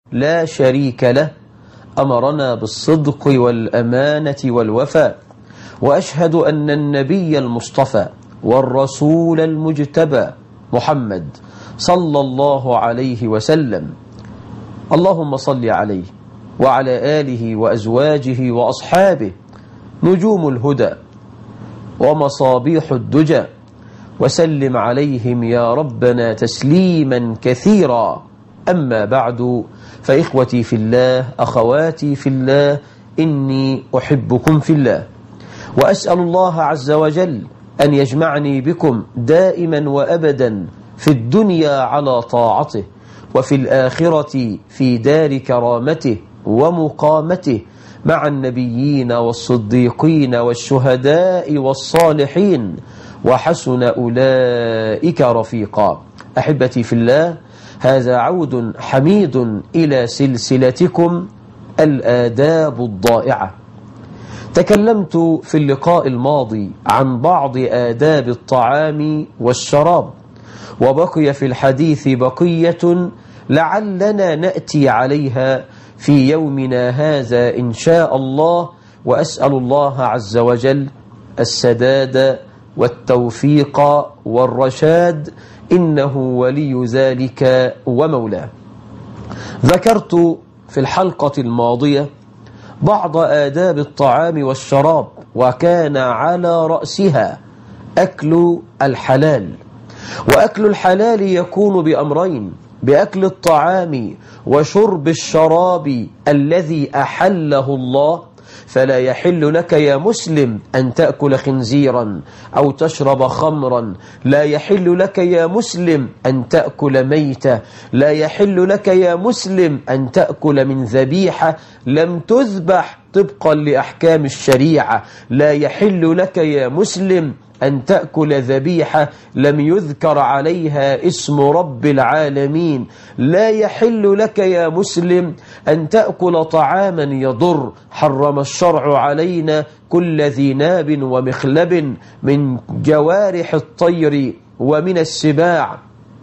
لا شريك له أمرنا بالصدق والأمانة والوفاء، وأشهد أن النبي المصطفى والرسول المجتبى محمد صلى الله عليه وسلم اللهم صل عليه وعلى آله وأزواجه وأصحابه نجوم الهدى ومصابيح الدجى، وسلم عليهم يا ربنا تسليما كثيرا. أما بعد، فإخوتي في الله، أخواتي في الله، إني أحبكم في الله، وأسأل الله عز وجل أن يجمعني بكم دائما وأبدا في الدنيا على طاعته، وفي الآخرة في دار كرامته ومقامته مع النبيين والصديقين والشهداء والصالحين، وحسن أولئك رفيقا. أحبتي في الله، هذا عود حميد إلى سلسلتكم الآداب الضائعة. تكلمت في اللقاء الماضي عن بعض آداب الطعام والشراب، وبقي في الحديث بقية لعلنا نأتي عليها في يومنا هذا إن شاء الله، وأسأل الله عز وجل السداد والتوفيق والرشاد، إنه ولي ذلك ومولاه. ذكرت في الحلقة الماضية بعض آداب الطعام والشراب، وكان على رأسها أكل الحلال. وأكل الحلال يكون بأمرين: بأكل الطعام وشرب الشراب الذي أحله الله، فلا يحل لك يا مسلم أن تأكل خنزيرا أو تشرب خمرا، لا يحل لك يا مسلم أن تأكل ميتة، لا يحل لك يا مسلم أن تأكل من ذبيحة لم تذبح طبقا لأحكام الشريعة، لا يحل لك يا مسلم أن تأكل ذبيحة لم يذكر عليها اسم رب العالمين، لا يحل لك يا مسلم أن تأكل طعاما يضر، حرم الشرع علينا كل ذي ناب ومخلب من جوارح الطير ومن السباع.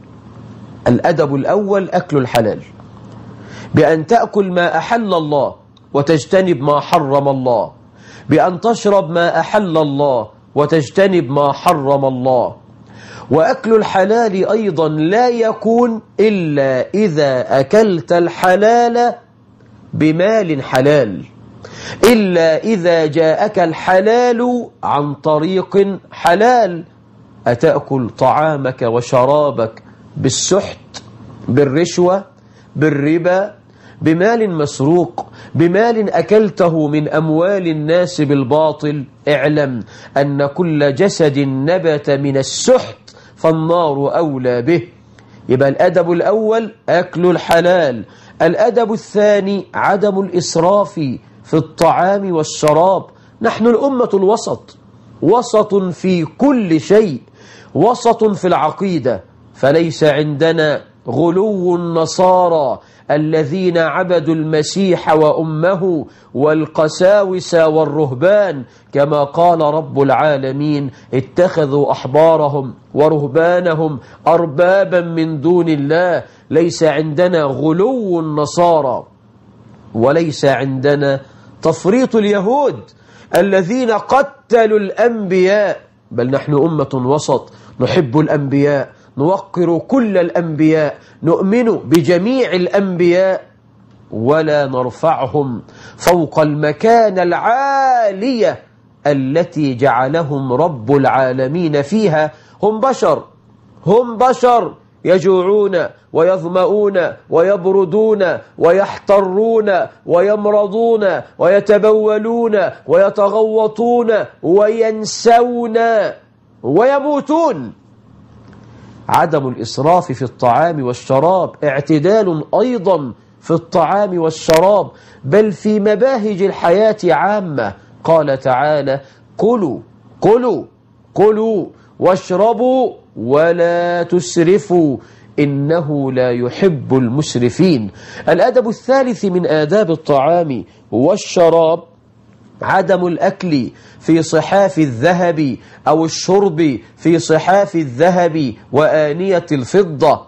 الأدب الأول أكل الحلال، بأن تأكل ما أحل الله وتجتنب ما حرم الله، بأن تشرب ما أحل الله وتجتنب ما حرم الله. وأكل الحلال أيضا لا يكون إلا إذا أكلت الحلال بمال حلال، إلا إذا جاءك الحلال عن طريق حلال. أتأكل طعامك وشرابك بالسحت، بالرشوة، بالربا، بمال مسروق، بمال أكلته من أموال الناس بالباطل، اعلم أن كل جسد نبت من السحت فالنار أولى به. يبقى الأدب الأول أكل الحلال. الأدب الثاني عدم الإسراف في الطعام والشراب. نحن الأمة الوسط، وسط في كل شيء، وسط في العقيدة، فليس عندنا غلو النصارى الذين عبدوا المسيح وأمه والقساوسة والرهبان، كما قال رب العالمين: اتخذوا أحبارهم ورهبانهم أربابا من دون الله. ليس عندنا غلو النصارى، وليس عندنا تفريط اليهود الذين قتلوا الأنبياء، بل نحن أمة وسط، نحب الأنبياء، نوقر كل الأنبياء، نؤمن بجميع الأنبياء، ولا نرفعهم فوق المكانة العالية التي جعلهم رب العالمين فيها. هم بشر، هم بشر، يجوعون ويظمؤون ويبردون ويحترون ويمرضون ويتبولون ويتغوطون وينسون ويموتون. عدم الإسراف في الطعام والشراب اعتدال أيضا في الطعام والشراب، بل في مباهج الحياة عامة. قال تعالى: كلوا كلوا كلوا واشربوا ولا تسرفوا إنه لا يحب المسرفين. الأدب الثالث من آداب الطعام والشراب عدم الأكل في صحاف الذهب أو الشرب في صحاف الذهب وآنية الفضة،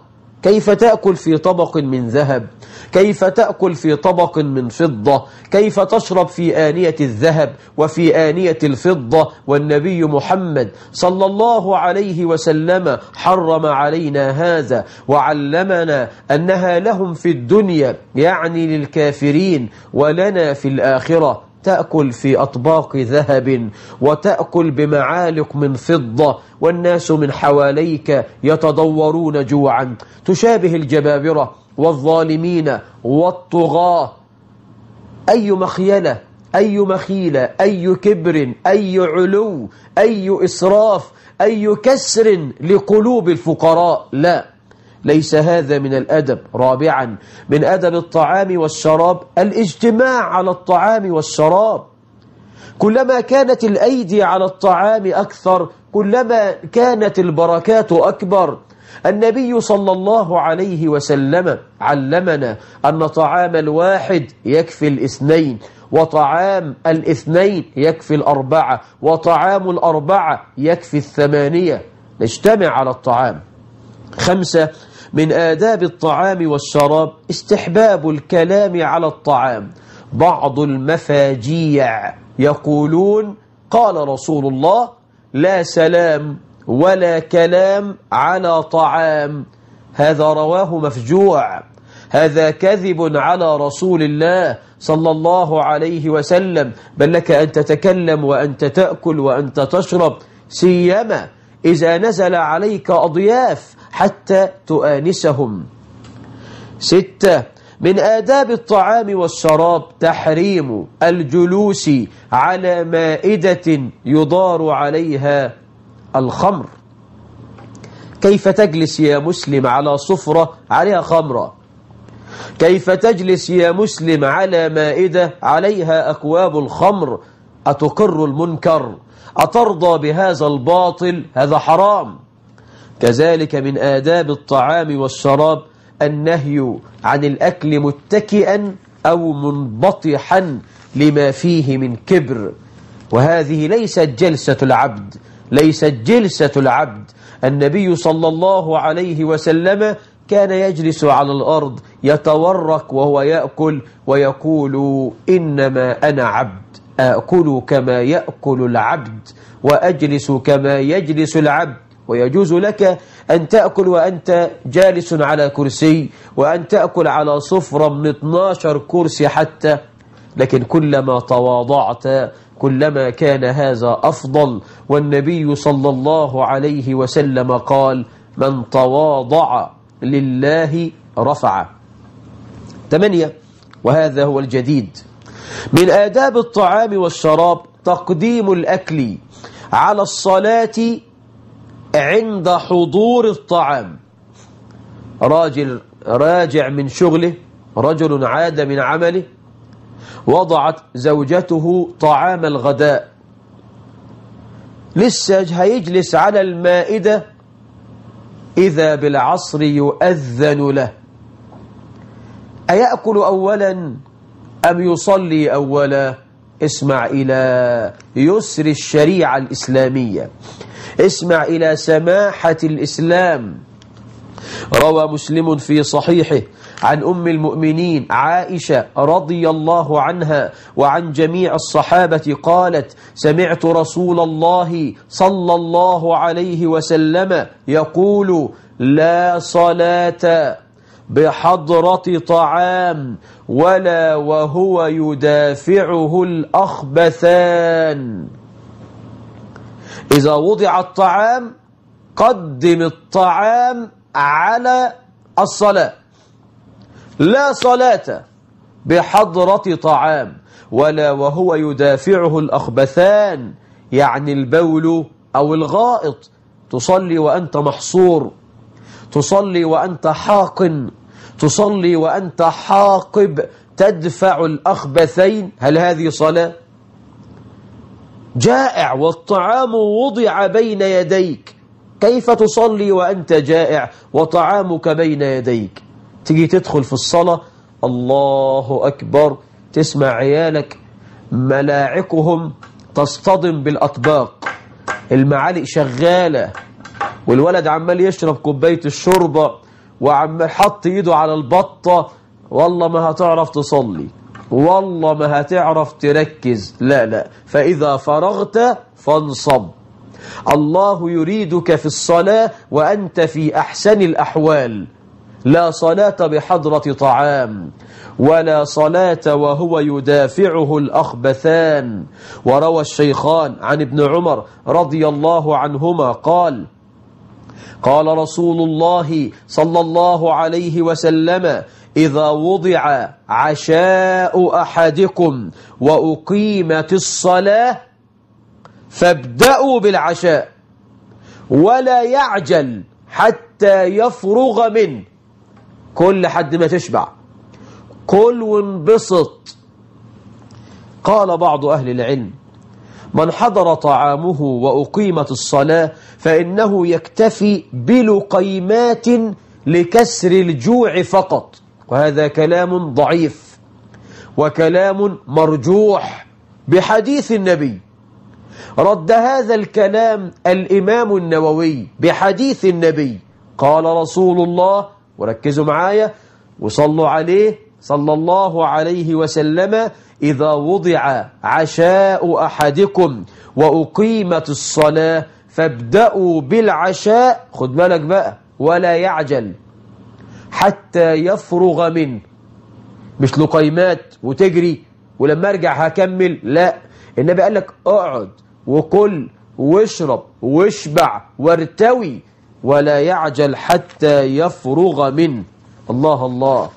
كيف تأكل في طبق من ذهب؟ كيف تأكل في طبق من فضة؟ كيف تشرب في آنية الذهب وفي آنية الفضة؟ والنبي محمد صلى الله عليه وسلم حرم علينا هذا وعلمنا أنها لهم في الدنيا يعني للكافرين ولنا في الآخرة. تأكل في أطباق ذهب وتأكل بمعالق من فضة والناس من حواليك يتضورون جوعا، تشابه الجبابرة والظالمين والطغاة. أي مخيلة، أي مخيلة، أي كبر، أي علو، أي إسراف، أي كسر لقلوب الفقراء. لا، ليس هذا من الأدب. رابعا من أدب الطعام والشراب الاجتماع على الطعام والشراب. كلما كانت الأيدي على الطعام أكثر كلما كانت البركات أكبر. النبي صلى الله عليه وسلم علمنا أن طعام الواحد يكفي الاثنين، وطعام الاثنين يكفي الأربعة، وطعام الأربعة يكفي الثمانية. نجتمع على الطعام. 5 من آداب الطعام والشراب استحباب الكلام على الطعام. بعض المفاجيع يقولون قال رسول الله: لا سلام ولا كلام على طعام. هذا رواه مفجوع، هذا كذب على رسول الله صلى الله عليه وسلم. بل لك أن تتكلم وأنت تأكل وأنت تشرب، سيما إذا نزل عليك أضياف حتى تؤانسهم. 6 من آداب الطعام والشراب تحريم الجلوس على مائدة يضار عليها الخمر. كيف تجلس يا مسلم على صفرة عليها خمرة؟ كيف تجلس يا مسلم على مائدة عليها أكواب الخمر؟ أتقر المنكر؟ أترضى بهذا الباطل؟ هذا حرام. كذلك من آداب الطعام والشراب النهي عن الأكل متكئا أو منبطحا لما فيه من كبر، وهذه ليست جلسة العبد، ليست جلسة العبد. النبي صلى الله عليه وسلم كان يجلس على الأرض يتورك وهو يأكل ويقول: إنما أنا عبد، أأكل كما يأكل العبد وأجلس كما يجلس العبد. ويجوز لك أن تأكل وأنت جالس على كرسي، وأن تأكل على صفرة من 12 كرسي حتى، لكن كلما تواضعت كلما كان هذا أفضل. والنبي صلى الله عليه وسلم قال: من تواضع لله رفعه. 8 وهذا هو الجديد من آداب الطعام والشراب تقديم الأكل على الصلاة عند حضور الطعام. راجل راجع من شغله، رجل عاد من عمله، وضعت زوجته طعام الغداء، لسه هيجلس على المائدة إذا بالعصر يؤذن له. أيأكل أولا أم يصلي أولا؟ اسمع إلى يسر الشريعة الإسلامية، اسمع إلى سماحة الإسلام. روى مسلم في صحيحه عن أم المؤمنين عائشة رضي الله عنها وعن جميع الصحابة قالت: سمعت رسول الله صلى الله عليه وسلم يقول: لا صلاة بحضرة طعام ولا وهو يدافعه الأخبثان. إذا وضع الطعام قدم الطعام على الصلاة. لا صلاة بحضرة طعام ولا وهو يدافعه الأخبثان، يعني البول أو الغائط. تصلي وأنت محصور، تصلي وأنت حاقن، تصلي وأنت حاقب تدفع الأخبثين، هل هذه صلاة؟ جائع والطعام وضع بين يديك، كيف تصلي وأنت جائع وطعامك بين يديك؟ تيجي تدخل في الصلاة، الله أكبر، تسمع عيالك ملاعقهم تصطدم بالأطباق، المعالق شغالة، والولد عمال يشرب كوباية الشوربة وعم حط ايده على البطة، والله ما هتعرف تصلي، والله ما هتعرف تركز. لا لا، فإذا فرغت فانصب. الله يريدك في الصلاة وأنت في أحسن الأحوال. لا صلاة بحضرة طعام، ولا صلاة وهو يدافعه الأخبثان. وروى الشيخان عن ابن عمر رضي الله عنهما قال: قال رسول الله صلى الله عليه وسلم: إذا وضع عشاء أحدكم وأقيمت الصلاة فابدأوا بالعشاء ولا يعجل حتى يفرغ منه. كل حد ما تشبع، كل وانبسط. قال بعض أهل العلم: من حضر طعامه وأقيمت الصلاة فإنه يكتفي بلقيمات لكسر الجوع فقط. وهذا كلام ضعيف وكلام مرجوح بحديث النبي. رد هذا الكلام الإمام النووي بحديث النبي. قال رسول الله، وركزوا معايا وصلوا عليه صلى الله عليه وسلم: إذا وضع عشاء أحدكم وأقيمت الصلاة فابدأوا بالعشاء، خد بالك بقى، ولا يعجل حتى يفرغ منه. مش لقيمات وتجري ولما ارجع هكمل، لا، النبي قال لك اقعد وكل واشرب واشبع وارتوي، ولا يعجل حتى يفرغ منه. الله الله.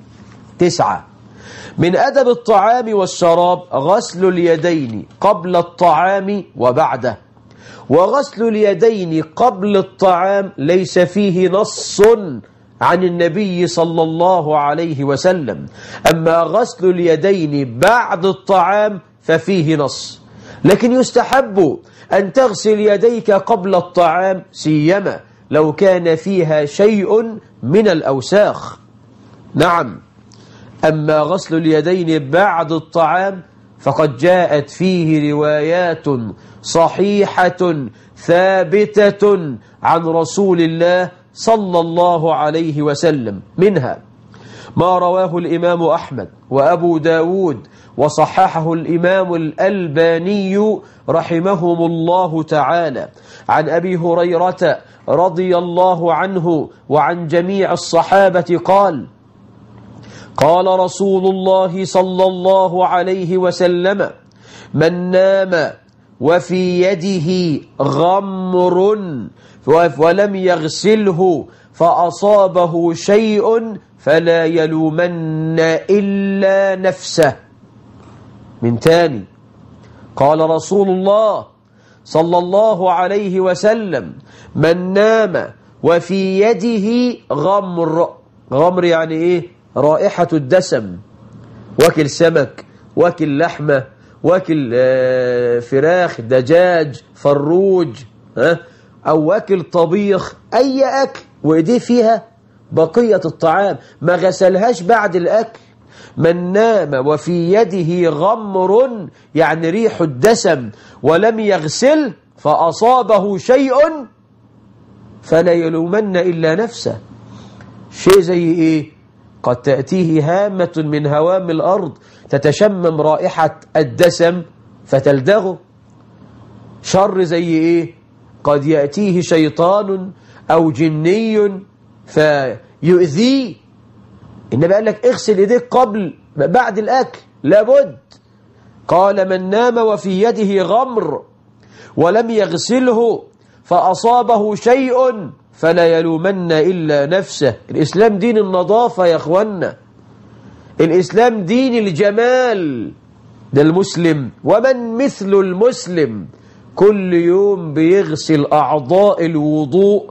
9. من أدب الطعام والشراب غسل اليدين قبل الطعام وبعده. وغسل اليدين قبل الطعام ليس فيه نص عن النبي صلى الله عليه وسلم، أما غسل اليدين بعد الطعام ففيه نص. لكن يستحب أن تغسل يديك قبل الطعام، سيما لو كان فيها شيء من الأوساخ. نعم، أما غسل اليدين بعد الطعام فقد جاءت فيه روايات صحيحة ثابتة عن رسول الله صلى الله عليه وسلم، منها ما رواه الإمام أحمد وأبو داود وصححه الإمام الألباني رحمهم الله تعالى عن أبي هريرة رضي الله عنه وعن جميع الصحابة قال: قال رسول الله صلى الله عليه وسلم: من نام وفي يده غمر ولم يغسله فأصابه شيء فلا يلومن إلا نفسه. من تاني، قال رسول الله صلى الله عليه وسلم: من نام وفي يده غمر. غمر يعني ايه؟ رائحة الدسم، واكل سمك، واكل لحمة، واكل فراخ، دجاج، فروج، أو واكل طبيخ، أي أكل وإيديه فيها بقية الطعام ما غسلهاش بعد الأكل. من نام وفي يده غمر يعني ريح الدسم ولم يغسل فأصابه شيء فلا يلومن إلا نفسه. شيء زي إيه؟ قد تأتيه هامة من هوام الأرض تتشمم رائحة الدسم فتلدغه. شر زي إيه؟ قد يأتيه شيطان أو جني فيؤذيه. النبي قال لك اغسل يديك قبل بعد الأكل لابد. قال: من نام وفي يده غمر ولم يغسله فأصابه شيء فلا يلومن إلا نفسه. الإسلام دين النظافة يا أخوانا، الإسلام دين الجمال. ده المسلم ومن مثل المسلم كل يوم بيغسل أعضاء الوضوء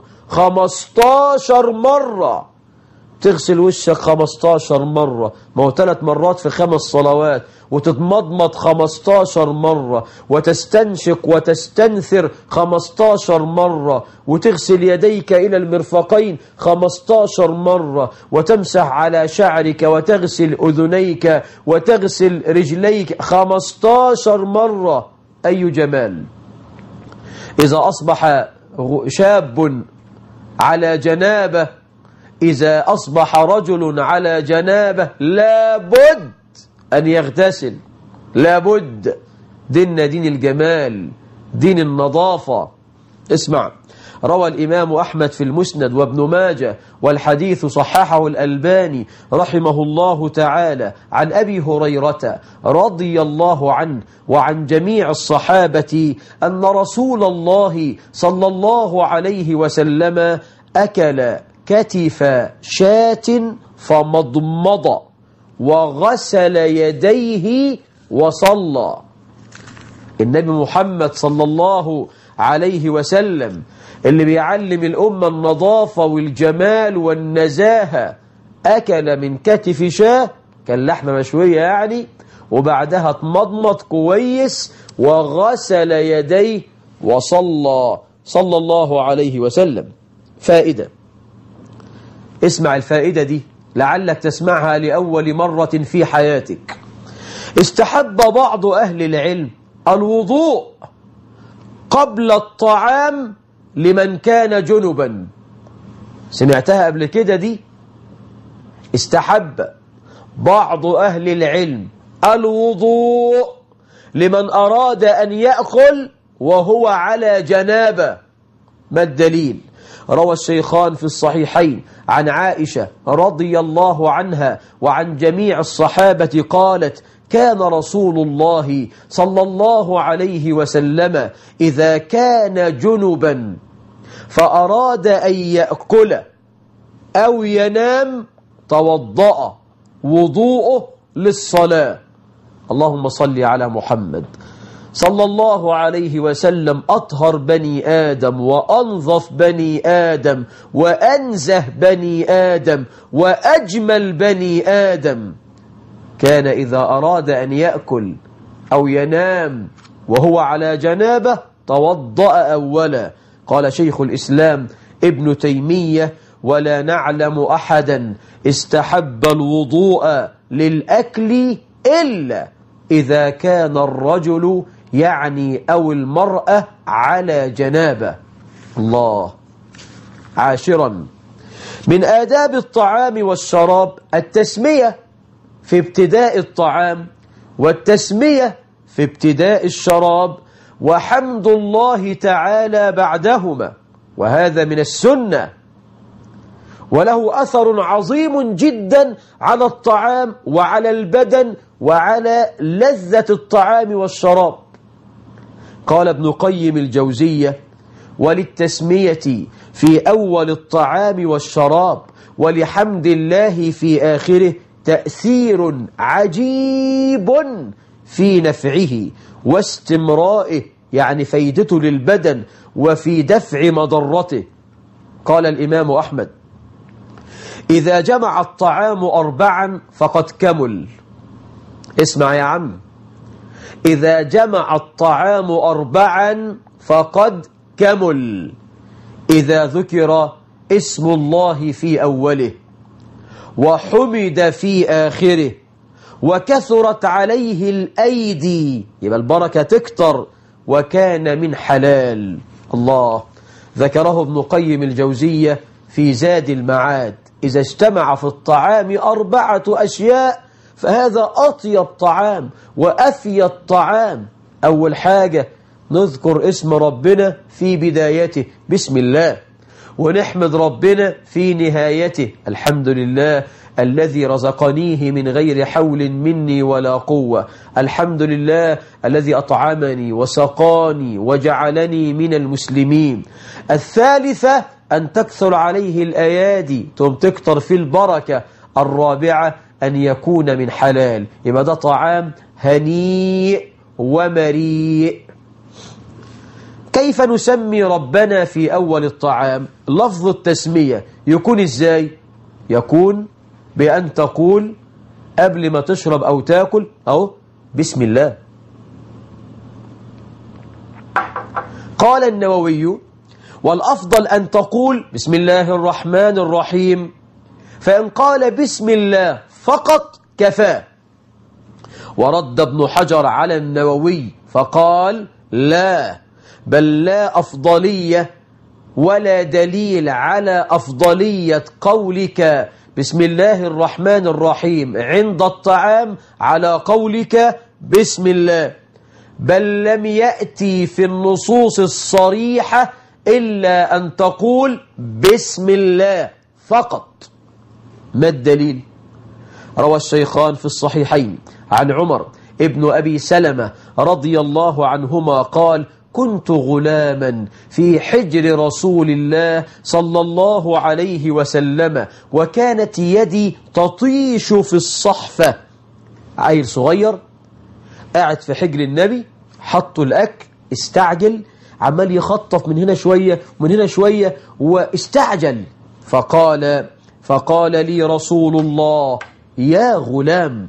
15 مرة. تغسل وشك 15 مرة، ما هو 3 مرات في 5 صلوات، وتتمضمض 15 مرة، وتستنشق وتستنثر 15 مرة، وتغسل يديك إلى المرفقين 15 مرة، وتمسح على شعرك، وتغسل أذنيك، وتغسل رجليك 15 مرة. أي جمال! إذا أصبح شاب على جنابه، إذا أصبح رجل على جنابه لابد أن يغتسل، لابد. ديننا دين الجمال، دين النظافة. اسمع، روى الإمام أحمد في المسند وابن ماجه، والحديث صححه الألباني رحمه الله تعالى، عن أبي هريرة رضي الله عنه وعن جميع الصحابة أن رسول الله صلى الله عليه وسلم أكل كتف شاة فمضمض وغسل يديه وصلى. النبي محمد صلى الله عليه وسلم اللي بيعلم الأمة النظافة والجمال والنزاهة أكل من كتف شاه، كان لحمة مشوية يعني، وبعدها اتمضمض كويس وغسل يديه وصلى صلى الله عليه وسلم. فائدة، اسمع الفائدة دي لعلك تسمعها لأول مرة في حياتك. استحب بعض أهل العلم الوضوء قبل الطعام لمن كان جنبا. سمعتها قبل كده دي؟ استحب بعض أهل العلم الوضوء لمن أراد أن يأكل وهو على جنابه. ما الدليل؟ روى الشيخان في الصحيحين عن عائشة رضي الله عنها وعن جميع الصحابة قالت: كان رسول الله صلى الله عليه وسلم إذا كان جنبا فأراد أن يأكل أو ينام توضأ وضوءه للصلاة. اللهم صل على محمد صلى الله عليه وسلم، أطهر بني آدم وأنظف بني آدم وأنزه بني آدم وأجمل بني آدم. كان إذا أراد أن يأكل أو ينام وهو على جنابه توضأ أولا. قال شيخ الإسلام ابن تيمية: ولا نعلم أحدا استحب الوضوء للأكل إلا إذا كان الرجل يعني أو المرأة على جنابه. الله. عاشرا، من آداب الطعام والشراب التسمية في ابتداء الطعام والتسمية في ابتداء الشراب وحمد الله تعالى بعدهما، وهذا من السنة، وله أثر عظيم جدا على الطعام وعلى البدن وعلى لذة الطعام والشراب. قال ابن قيم الجوزية: وللتسمية في أول الطعام والشراب ولحمد الله في آخره تأثير عجيب في نفعه واستمرائه، يعني فايدته للبدن وفي دفع مضرته. قال الإمام أحمد: إذا جمع الطعام 4 فقد كمل. اسمع يا عم، إذا جمع الطعام 4 فقد كمل. إذا ذكر اسم الله في أوله وحمد في آخره وكثرت عليه الأيدي، يبقى البركة تكتر، وكان من حلال. الله. ذكره ابن قيم الجوزية في زاد المعاد: إذا اجتمع في الطعام 4 أشياء فهذا أطيب طعام وأفيد طعام. أول حاجة نذكر اسم ربنا في بدايته بسم الله، ونحمد ربنا في نهايته الحمد لله الذي رزقنيه من غير حول مني ولا قوة، الحمد لله الذي أطعمني وسقاني وجعلني من المسلمين. الثالثة أن تكثر عليه الأيادي، ثم تكثر في البركة. الرابعة أن يكون من حلال، يبقى ده طعام هنيء ومريء. كيف نسمي ربنا في أول الطعام؟ لفظ التسمية يكون إزاي؟ يكون بأن تقول قبل ما تشرب أو تاكل أو بسم الله. قال النووي: والأفضل أن تقول بسم الله الرحمن الرحيم، فإن قال بسم الله فقط كفاه. ورد ابن حجر على النووي فقال: لا، بل لا أفضلية ولا دليل على أفضلية قولك بسم الله الرحمن الرحيم عند الطعام على قولك بسم الله، بل لم يأتي في النصوص الصريحة إلا أن تقول بسم الله فقط. ما الدليل؟ روى الشيخان في الصحيحين عن عمر ابن أبي سلمة رضي الله عنهما قال: كنت غلاما في حجر رسول الله صلى الله عليه وسلم، وكانت يدي تطيش في الصحفة. عيل صغير قاعد في حجر النبي، حطوا الأكل، استعجل، عمال يخطف من هنا شوية ومن هنا شوية واستعجل، فقال لي رسول الله: يا غلام.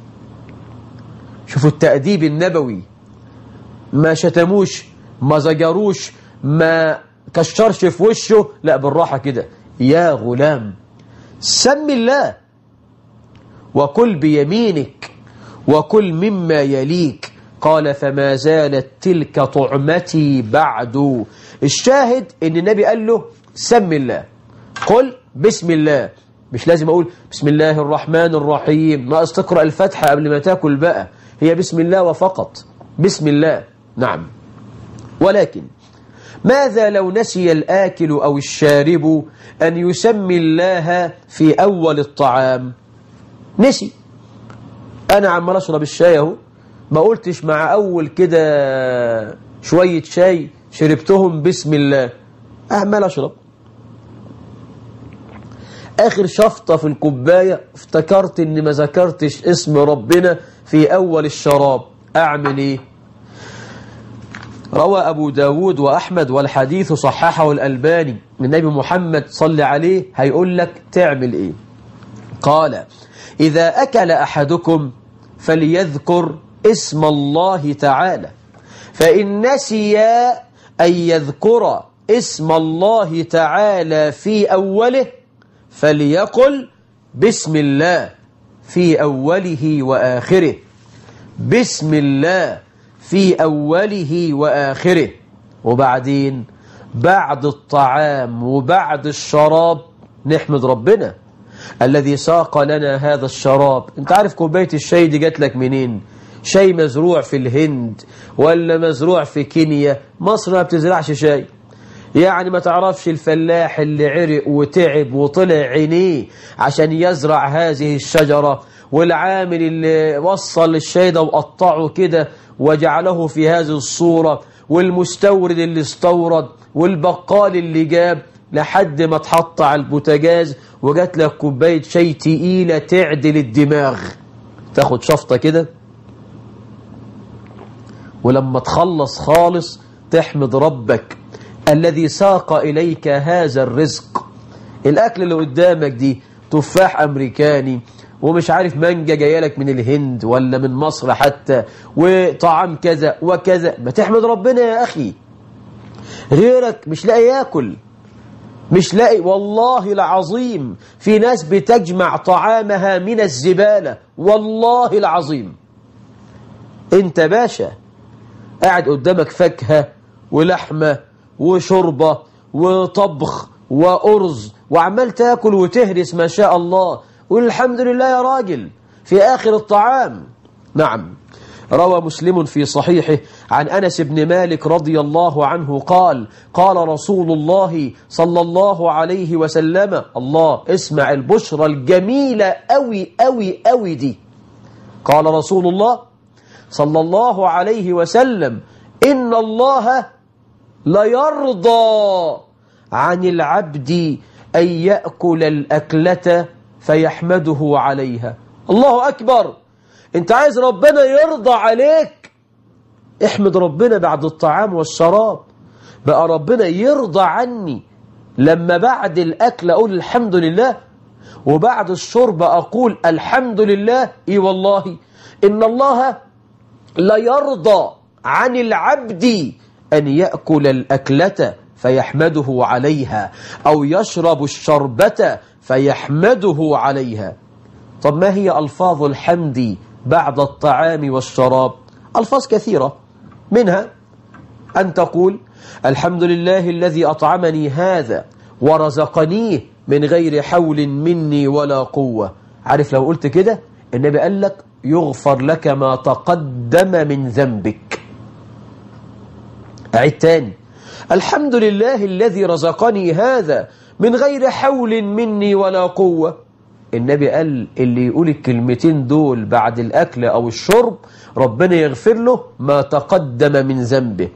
شوفوا التأديب النبوي، ما شتموش، ما زجروش، ما كشرش في وشه، لا بالراحة كده: يا غلام سم الله وكل بيمينك وكل مما يليك. قال: فما زالت تلك طعمتي بعد. الشاهد ان النبي قال له سم الله، قل بسم الله، مش لازم اقول بسم الله الرحمن الرحيم، ناقص تقرأ الفاتحة قبل ما تاكل بقى، هي بسم الله وفقط، بسم الله. نعم. ولكن ماذا لو نسي الآكل أو الشارب أن يسمي الله في أول الطعام؟ نسي، أنا عمال أشرب الشاي اهو، ما قلتش مع أول كده شوية شاي شربتهم بسم الله، أعمل أشرب، آخر شفطة في الكوباية افتكرت إني ما ذكرتش اسم ربنا في أول الشراب، أعمل إيه؟ روى أبو داود وأحمد والحديث صححه الألباني، النبي محمد صلى عليه هيقول لك تعمل إيه. قال: إذا أكل أحدكم فليذكر اسم الله تعالى، فإن نسي أن يذكر اسم الله تعالى في أوله فليقل بسم الله في أوله وآخره، بسم الله في أوله وآخره. وبعدين بعد الطعام وبعد الشراب نحمد ربنا الذي ساق لنا هذا الشراب. انت عارف كوباية الشاي دي جات لك منين؟ شاي مزروع في الهند ولا مزروع في كينيا؟ مصر ما بتزرعش شاي، يعني ما تعرفش الفلاح اللي عرق وتعب وطلع عينيه عشان يزرع هذه الشجرة، والعامل اللي وصل الشاي ده وقطعه كده وجعله في هذه الصورة، والمستورد اللي استورد، والبقال اللي جاب، لحد ما تحط على البوتاجاز وجات لك كوباية شاي تقيلة تعدل الدماغ. تاخد شفطة كده، ولما تخلص خالص تحمد ربك الذي ساق إليك هذا الرزق. الأكل اللي قدامك دي تفاح أمريكاني ومش عارف مانجا جايلك من الهند ولا من مصر حتى، وطعام كذا وكذا، ما تحمد ربنا يا أخي. غيرك مش لاقي ياكل، مش لاقي، والله العظيم في ناس بتجمع طعامها من الزبالة، والله العظيم. انت باشا قاعد قدامك فاكهة ولحمة وشربة وطبخ وأرز وعمال تاكل وتهرس ما شاء الله، والحمد لله يا راجل في آخر الطعام. نعم. روى مسلم في صحيحه عن أنس بن مالك رضي الله عنه قال: قال رسول الله صلى الله عليه وسلم، الله اسمع البشرى الجميلة أوي أوي أوي دي، قال رسول الله صلى الله عليه وسلم: إن الله لا يرضى عن العبد أن يأكل الأكلة فيحمده عليها. الله أكبر، انت عايز ربنا يرضى عليك، احمد ربنا بعد الطعام والشراب. بقى ربنا يرضى عني لما بعد الأكل أقول الحمد لله، وبعد الشرب أقول الحمد لله. إيه والله إن الله لا يرضى عن العبد أن يأكل الأكلة فيحمده عليها، أو يشرب الشربة فيحمده عليها. طب ما هي ألفاظ الحمد بعد الطعام والشراب؟ ألفاظ كثيرة، منها أن تقول الحمد لله الذي أطعمني هذا ورزقنيه من غير حول مني ولا قوة. عارف لو قلت كده النبي قال لك يغفر لك ما تقدم من ذنبك. أعيد تاني، الحمد لله الذي رزقني هذا من غير حول مني ولا قوة. النبي قال اللي يقول الكلمتين دول بعد الأكل أو الشرب ربنا يغفر له ما تقدم من ذنبه.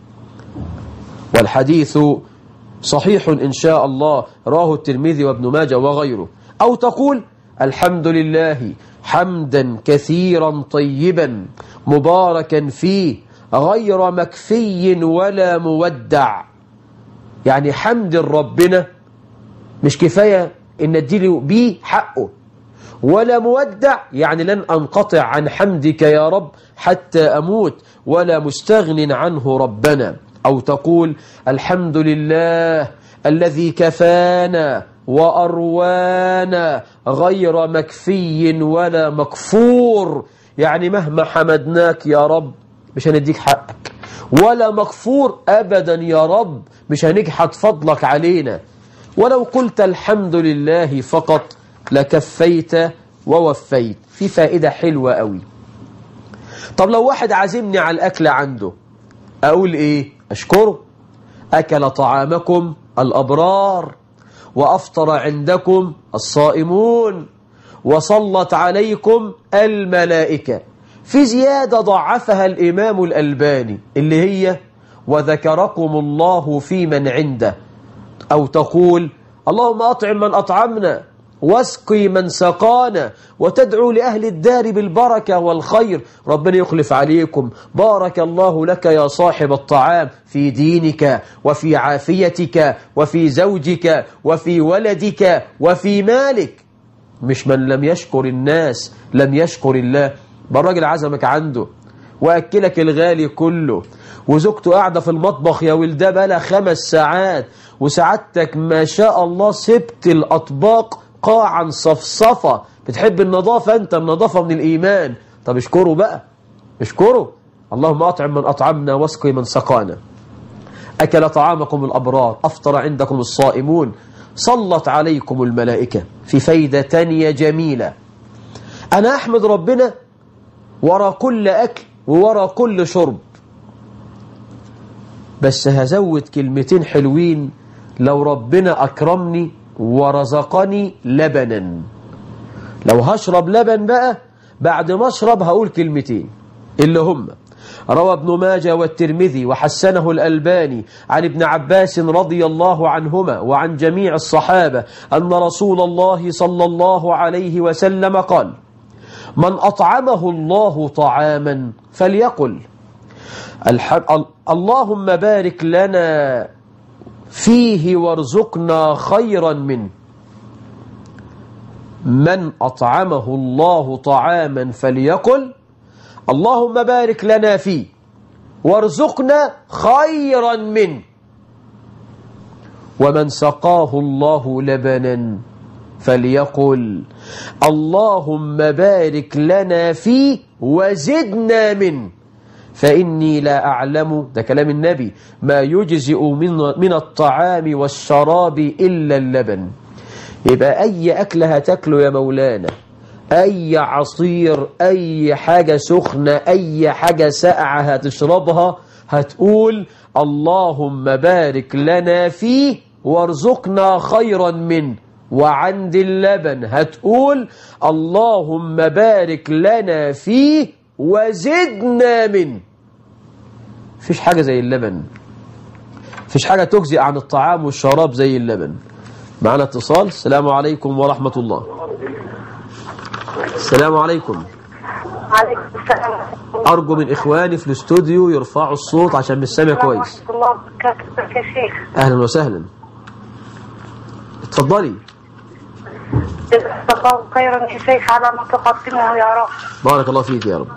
والحديث صحيح إن شاء الله، رواه الترمذي وابن ماجه وغيره. أو تقول الحمد لله حمدا كثيرا طيبا مباركا فيه غير مكفي ولا مودع. يعني حمد ربنا مش كفاية إن اديله بيه حقه، ولا مودع يعني لن أنقطع عن حمدك يا رب حتى أموت، ولا مستغن عنه ربنا. أو تقول الحمد لله الذي كفانا وأروانا غير مكفي ولا مكفور. يعني مهما حمدناك يا رب مش هنديك حقك، ولا مكفور أبدا يا رب مش هنجحد فضلك علينا. ولو قلت الحمد لله فقط لكفيت ووفيت. في فائدة حلوة قوي. طب لو واحد عازمني على الأكل عنده أقول إيه؟ أشكره. أكل طعامكم الأبرار وأفطر عندكم الصائمون وصلت عليكم الملائكة. في زيادة ضعفها الإمام الألباني اللي هي وذكركم الله في من عنده. أو تقول اللهم أطعم من أطعمنا واسقي من سقانا، وتدعو لأهل الدار بالبركة والخير. ربنا يخلف عليكم، بارك الله لك يا صاحب الطعام في دينك وفي عافيتك وفي زوجك وفي ولدك وفي مالك. مش من لم يشكر الناس لم يشكر الله. بالراجل عزمك عنده وأكلك الغالي كله، وزوجته قاعدة في المطبخ يا ولده بلا 5 ساعات، وسعادتك ما شاء الله سبت الأطباق قاعا صفصفة. بتحب النظافة أنت، النظافة من الإيمان. طب اشكره بقى، اشكره. اللهم أطعم من أطعمنا واسقي من سقانا. أكل طعامكم الأبرار أفطر عندكم الصائمون صلت عليكم الملائكة. في فايدة تانية جميلة، أنا أحمد ربنا ورا كل أكل وورا كل شرب، بس هزود كلمتين حلوين. لو ربنا أكرمني ورزقني لبنا، لو هشرب لبن بقى بعد ما اشرب هقول كلمتين اللي هم روى ابن ماجه والترمذي وحسنه الألباني عن ابن عباس رضي الله عنهما وعن جميع الصحابة أن رسول الله صلى الله عليه وسلم قال من أطعمه الله طعاما فليقل اللهم بارك لنا فيه وارزقنا خيرا منه. من أطعمه الله طعاما فليقل اللهم بارك لنا فيه وارزقنا خيرا منه. ومن سقاه الله لبنا فليقل اللهم بارك لنا فيه وزدنا منه، فإني لا أعلم، ده كلام النبي، ما يجزئ من الطعام والشراب إلا اللبن. يبقى أي أكل هتاكله يا مولانا، أي عصير، أي حاجة سخنة، أي حاجة ساقعة هتشربها، هتقول اللهم بارك لنا فيه وارزقنا خيرا منه. وعند اللبن هتقول اللهم بارك لنا فيه وزدنا منه. فيش حاجة زي اللبن، فيش حاجة تجزئ عن الطعام والشراب زي اللبن. معنا اتصال. السلام عليكم ورحمة الله. السلام عليكم. عليكم السلام. أرجو من إخواني في الاستوديو يرفعوا الصوت عشان مش سامع كويس. الله وبركاته يا شيخ. أهلا وسهلا، اتفضلي. جزاك الله خيرا يا شيخ على ما تقدمه يا رب. بارك الله فيك يا رب.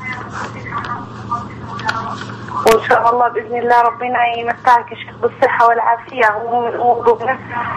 وإن شاء الله بإذن الله ربنا يمتعك يا شيخ بالصحة والعافية وبنفسك.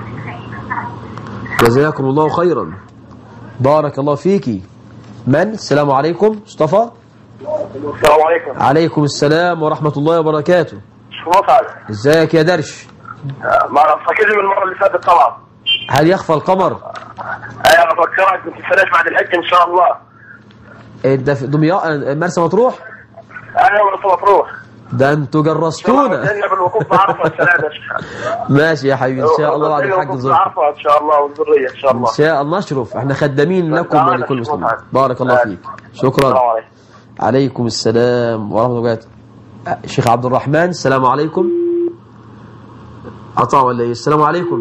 جزاكم الله خيرا، بارك الله فيكي. من؟ السلام عليكم. مصطفى. السلام عليكم. عليكم السلام ورحمة الله وبركاته. مصعب. ازيك يا درش؟ ما انا فاكرني من المره اللي فاتت طبعا. هل يخفى القمر؟ ايوه انا فكرك ما تنساش بعد الحج ان شاء الله. ده في دمياط مرسى مطروح؟ ايوه مرسى مطروح. ده انتوا جرستونا. بالوقوف بعرفه السنه ده. ماشي يا حبيبي ان شاء الله بعد الحج نزوركم. بعرفه ان شاء الله والذريه ان شاء الله. ان شاء الله نشرف، احنا خدامين لكم ولكل مسلم. بارك الله فيك. شكرا. السلام عليكم. عليكم السلام ورحمه الله وبركاته. شيخ عبد الرحمن السلام عليكم. قطع ولا ايه؟ السلام عليكم.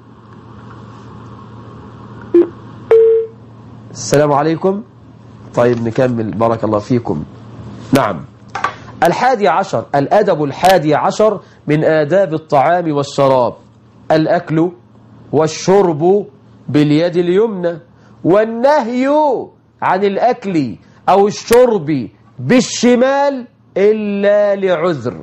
السلام عليكم. طيب نكمل بارك الله فيكم. نعم. 11 الأدب 11 من آداب الطعام والشراب: الأكل والشرب باليد اليمنى، والنهي عن الأكل أو الشرب بالشمال إلا لعذر.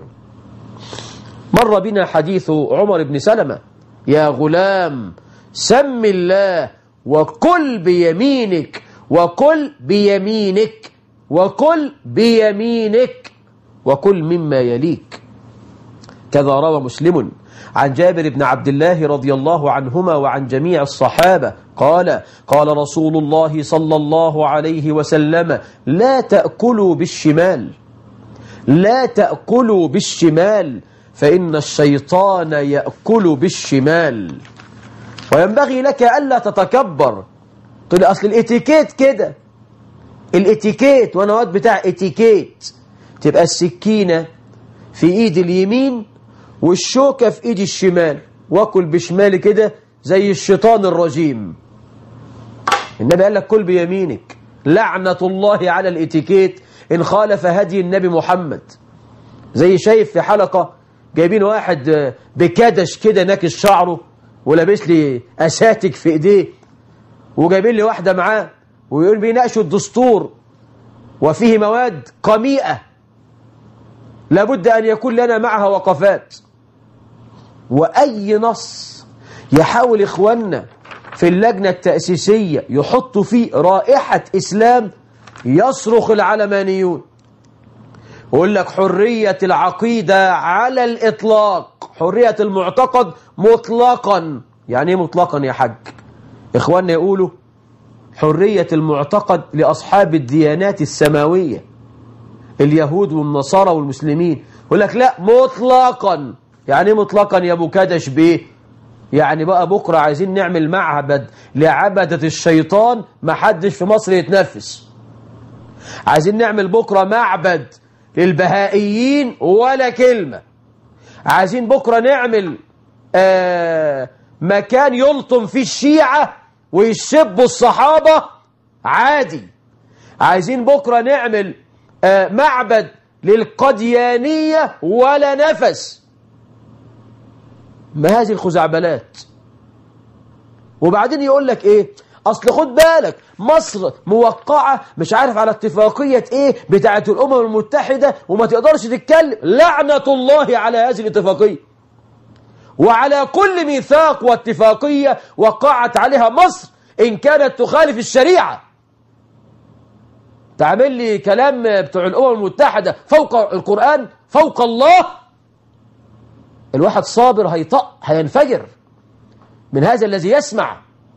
مر بنا حديث عمر بن سلمة: يا غلام سم الله وكل بيمينك وكل بيمينك وكل بيمينك وكل مما يليك. كذا روى مسلم عن جابر بن عبد الله رضي الله عنهما وعن جميع الصحابة قال: قال رسول الله صلى الله عليه وسلم: لا تأكلوا بالشمال، لا تأكلوا بالشمال فإن الشيطان يأكل بالشمال. وينبغي لك ألا تتكبر. تقول أصل الاتيكيت كده، الاتيكيت وانا واد بتاع اتيكيت، تبقى السكينة في ايد اليمين والشوكة في ايد الشمال، واكل بشمالي كده زي الشيطان الرجيم. النبي قال لك كل بيمينك. لعنة الله على الاتيكيت ان خالف هدي النبي محمد. زي شايف في حلقة جايبين واحد بكدش كده ناكش شعره ولابس لي اساتك في ايديه، وجايبين لي واحدة معاه ويقول بيناقشوا الدستور وفيه مواد قميئة لابد أن يكون لنا معها وقفات. وأي نص يحاول إخواننا في اللجنة التأسيسية يحطوا فيه رائحة إسلام يصرخ العلمانيون، يقول لك حرية العقيدة على الإطلاق، حرية المعتقد مطلقا. يعني إيه مطلقا يا حاج؟ إخواننا يقولوا حرية المعتقد لأصحاب الديانات السماوية، اليهود والنصارى والمسلمين. يقول لك لا مطلقا. يعني مطلقا يا ابو كدش بيه؟ يعني بقى بكرة عايزين نعمل معبد لعبدة الشيطان ما حدش في مصر يتنفس. عايزين نعمل بكرة معبد للبهائيين ولا كلمة. عايزين بكرة نعمل مكان يلطم فيه الشيعة ويشبوا الصحابة عادي. عايزين بكرة نعمل معبد للقديانية ولا نفس. ما هذه الخزعبلات؟ وبعدين يقول لك ايه؟ اصل خد بالك مصر موقعة مش عارف على اتفاقية ايه بتاعة الامم المتحدة وما تقدرش تتكلم. لعنة الله على هذه الاتفاقية وعلى كل ميثاق واتفاقية وقعت عليها مصر إن كانت تخالف الشريعة. تعمل لي كلام بتوع الأمم المتحدة فوق القرآن، فوق الله. الواحد صابر هيطق هينفجر من هذا الذي يسمع.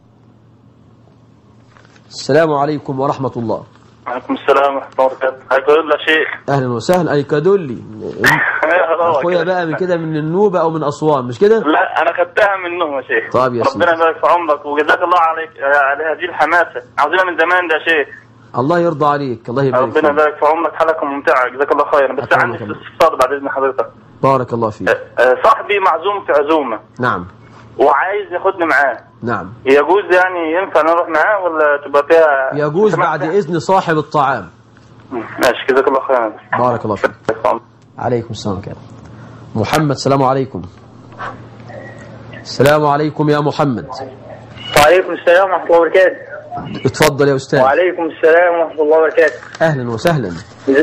السلام عليكم ورحمة الله. وعليكم السلام ورحمة الله وبركاته. هيقول لي شيخ. أهلا وسهلا. أيكادولي أخويا بقى من كده من النوبة أو من أسوان مش كده؟ لا أنا خدتها منهم يا شيخ. طيب يا ربنا يبارك في عمرك وجزاك الله على هذه الحماسة، عاوزينها من زمان ده يا شيخ. الله يرضى عليك. الله يبارك فيك. ربنا يبارك في عمرك. حلقة ممتعة جزاك الله خيرا. بس عندي استفسار بعد إذن حضرتك. بارك الله فيك. صاحبي معزوم في عزومة. نعم. وعايز ياخدني معاه. نعم. يجوز يعني ينفع نروح معاه ولا تبقى فيها؟ يجوز بعد إذن صاحب الطعام. ماشي جزاك الله خيرا. بارك الله فيك. عليكم السلام عليكم. محمد السلام عليكم. السلام عليكم يا محمد. وعليكم السلام ورحمة الله وبركاته. اتفضل يا أستاذ. وعليكم السلام ورحمة الله وبركاته. أهلا وسهلا.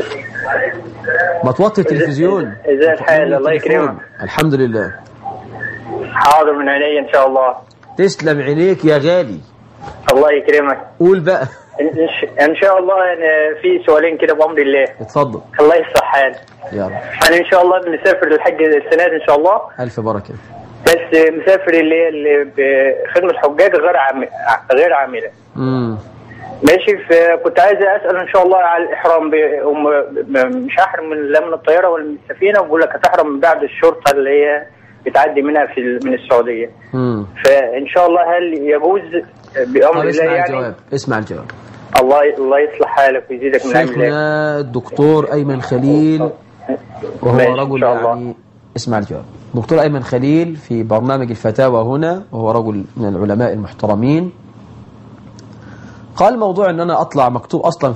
ما توطي التلفزيون. ازاي الحال؟ الله يكرمك. الحمد لله. حاضر من عيني إن شاء الله. تسلم عينيك يا غالي. الله يكرمك. قول بقى. ان شاء الله انا في سؤالين كده بامر الله. اتفضل. الله يصلح حالك. يا رب. انا ان شاء الله بنسافر للحج السنه دي ان شاء الله. الف بركه. بس مسافر اللي بخدمه حجاج غير عامله. ماشي. فكنت عايز اسال ان شاء الله على الاحرام مش هحرم لا من الطياره ولا من السفينه، وبقول لك هتحرم من بعد الشرطه اللي هي بتعدي منها من السعوديه. فان شاء الله هل يجوز بامر الله يعني؟ اسمع الجواب. الله يصلح حالك ويزيدك من عمله. شيخنا الدكتور ايمن خليل وهو رجل يعني اسمع الجواب. دكتور ايمن خليل في برنامج الفتاوى هنا، وهو رجل من العلماء المحترمين، قال موضوع ان انا اطلع مكتوب اصلا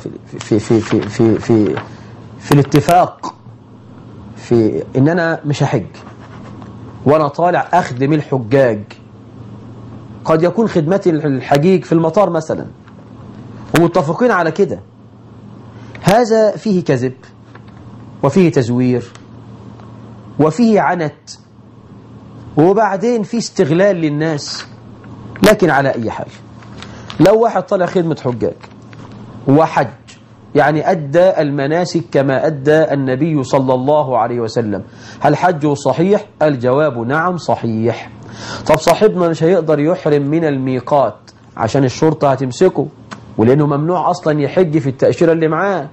في الاتفاق في ان انا مش هحج وانا طالع اخدم الحجاج. قد يكون خدمتي الحجيج في المطار مثلا ومتفقين على كده، هذا فيه كذب وفيه تزوير وفيه عنت وبعدين فيه استغلال للناس. لكن على اي حال لو واحد طلع خدمة حجاج وحج يعني أدى المناسك كما أدى النبي صلى الله عليه وسلم، هل حجه صحيح؟ الجواب نعم صحيح. طب صاحبنا مش هيقدر يحرم من الميقات عشان الشرطة هتمسكه، ولأنه ممنوع أصلا يحج في التأشيرة اللي معاه.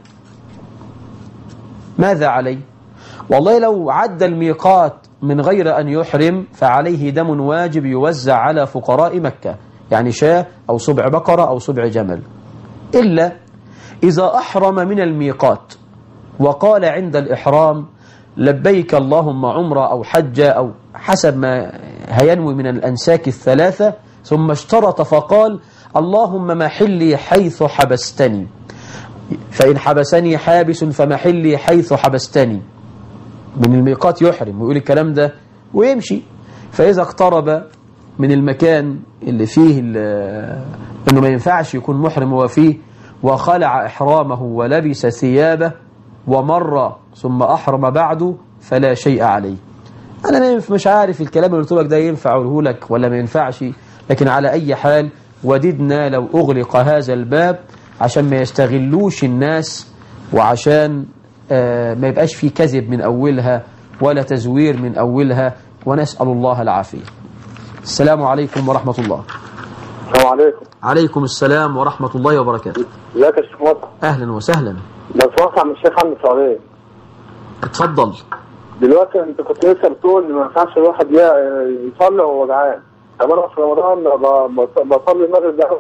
ماذا عليه؟ والله لو عدى الميقات من غير أن يحرم فعليه دم واجب يوزع على فقراء مكة، يعني شاة أو سبع بقرة أو سبع جمل، إلا إذا أحرم من الميقات وقال عند الإحرام لبيك اللهم عمرة أو حجة أو حسب ما هينوي من الأنساك الثلاثة، ثم اشترط فقال اللهم محلي حيث حبستني، فإن حبسني حابس فمحلي حيث حبستني، من الميقات يحرم ويقول الكلام ده ويمشي. فإذا اقترب من المكان اللي فيه انه ما ينفعش يكون محرم هو فيه وخلع إحرامه ولبس ثيابه ومر ثم أحرم بعده فلا شيء عليه. أنا مش عارف الكلام اللي قلت لك ده ينفع أقوله لك ولا ما ينفعش، لكن على أي حال وددنا لو أغلق هذا الباب عشان ما يستغلوش الناس، وعشان ما يبقاش فيه كذب من أولها ولا تزوير من أولها، ونسأل الله العافية. السلام عليكم ورحمة الله. السلام عليكم. عليكم السلام ورحمة الله وبركاته. ازيك يا شيخ مطر؟ أهلا وسهلا. لو سمحت من الشيخ عم سعودية. اتفضل. دلوقتي انت كنت لسه بتقول ان ما ينفعش الواحد يصلي وهو جعان. طب انا في رمضان بصلي المغرب ده.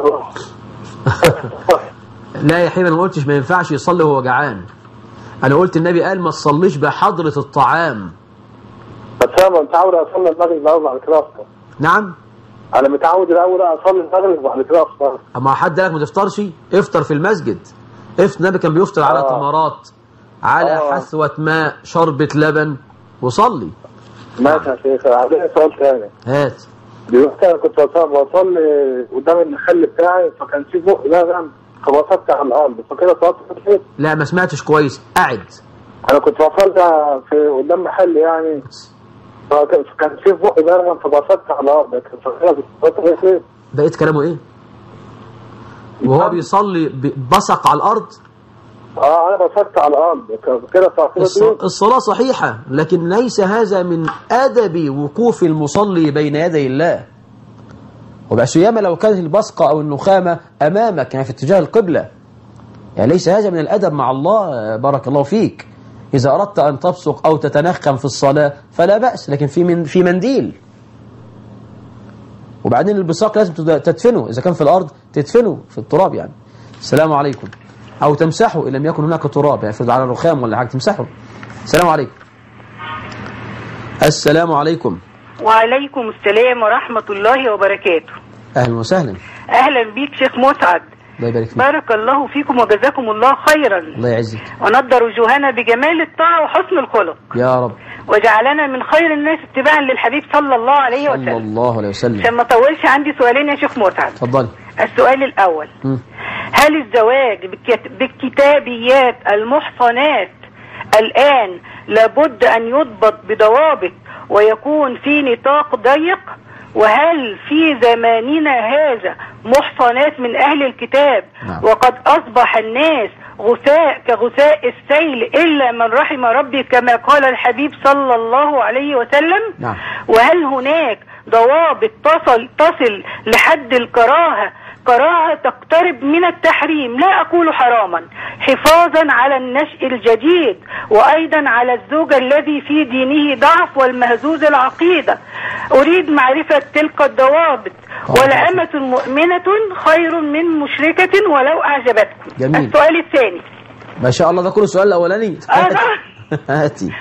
لا يا حبيبي، انا ما قلتش ما ينفعش يصلي وهو جعان. انا قلت النبي قال ما تصليش بحضرة الطعام. بس انا متعود اصلي المغرب الاول بعد كده افطر. نعم؟ انا متعود الاول اصلي المغرب وبعد كده افطر. اما حد قالك ما تفطرش؟ افطر في المسجد. النبي كان بيفطر على تمرات، على حثوة ماء، شربة لبن، وصلي. ماشي يا شيخ. عندي سؤال ثاني. هات. دلوقتي انا كنت بصلي قدام المحل بتاعي، فكان في بق لبن فبصلت على الارض، فكده صليت. لا ما سمعتش كويس، قاعد. انا كنت بصلي في قدام محل يعني، فكان في بق لبن فبصلت على الارض، فكده بقيت كلامه ايه؟ وهو بيصلي بصق على الارض؟ انا بصقت على الارض كده. الصلاة صحيحة، لكن ليس هذا من ادب وقوف المصلي بين يدي الله. وبعد ياما لو كانت البصقة او النخامة امامك يعني في اتجاه القبلة، يعني ليس هذا من الادب مع الله. بارك الله فيك. اذا اردت ان تبصق او تتنخم في الصلاة فلا بأس، لكن في منديل. وبعدين البصاق لازم تدفنه، اذا كان في الارض تدفنه في التراب يعني. السلام عليكم. أو تمسحه إن لم يكن هناك تراب، يعني على الرخام ولا حاجة تمسحه. السلام عليكم. السلام عليكم. وعليكم السلام ورحمة الله وبركاته. أهلا وسهلا. أهلا بيك شيخ مسعد. الله يبارك فيك. بارك الله فيكم وجزاكم الله خيرا. الله يعزك. ونضر وجوهنا بجمال الطاعة وحسن الخلق. يا رب. وجعلنا من خير الناس اتباعا للحبيب صلى الله عليه وسلم. صلى الله عليه وسلم. عشان ما اطولش عندي سؤالين يا شيخ مسعد. اتفضلي. السؤال الأول، هل الزواج بالكتابيات المحصنات الآن لابد أن يضبط بضوابط ويكون في نطاق ضيق، وهل في زماننا هذا محصنات من أهل الكتاب؟ وقد أصبح الناس غثاء كغثاء السيل إلا من رحم ربي كما قال الحبيب صلى الله عليه وسلم. وهل هناك ضوابط تصل لحد الكراهة، كراهة تقترب من التحريم، لا أقول حراما، حفاظا على النشء الجديد وأيضا على الزوج الذي في دينه ضعف والمهزوز العقيدة؟ أريد معرفة تلك الضوابط. ولأمة مؤمنة خير من مشركة ولو أعجبتكم. جميل. السؤال الثاني. ما شاء الله، ده كله السؤال الأولاني. هاتي.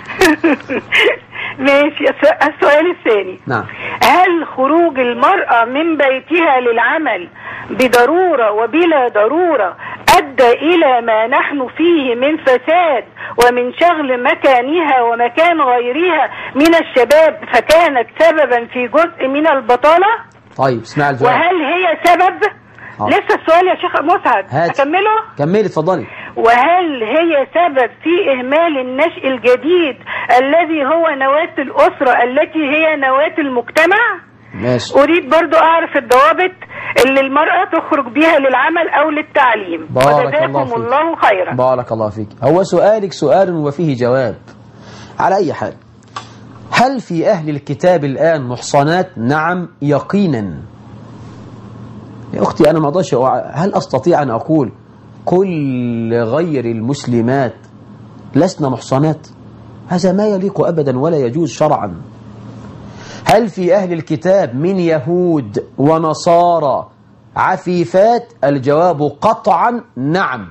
ماشي. السؤال الثاني. نعم. هل خروج المرأة من بيتها للعمل بضرورة وبلا ضرورة أدى إلى ما نحن فيه من فساد ومن شغل مكانها ومكان غيرها من الشباب، فكانت سببا في جزء من البطالة؟ طيب اسمع الجواب. وهل هي سبب؟ لسه السؤال يا شيخ مسعد. أكمله؟ كملي اتفضلي. وهل هي سبب في إهمال النشء الجديد الذي هو نواة الأسرة التي هي نواة المجتمع؟ ماشي. أريد برضو أعرف الضوابط اللي المرأة تخرج بها للعمل أو للتعليم. وجزاكم الله خيرا. بارك الله فيك. هو سؤالك سؤال وفيه جواب. على أي حال، هل في أهل الكتاب الآن محصنات؟ نعم يقينا. يا أختي أنا ما أقدرش، هل أستطيع أن أقول كل غير المسلمات لسنا محصنات؟ هذا ما يليق أبدا ولا يجوز شرعا. هل في أهل الكتاب من يهود ونصارى عفيفات؟ الجواب قطعا نعم.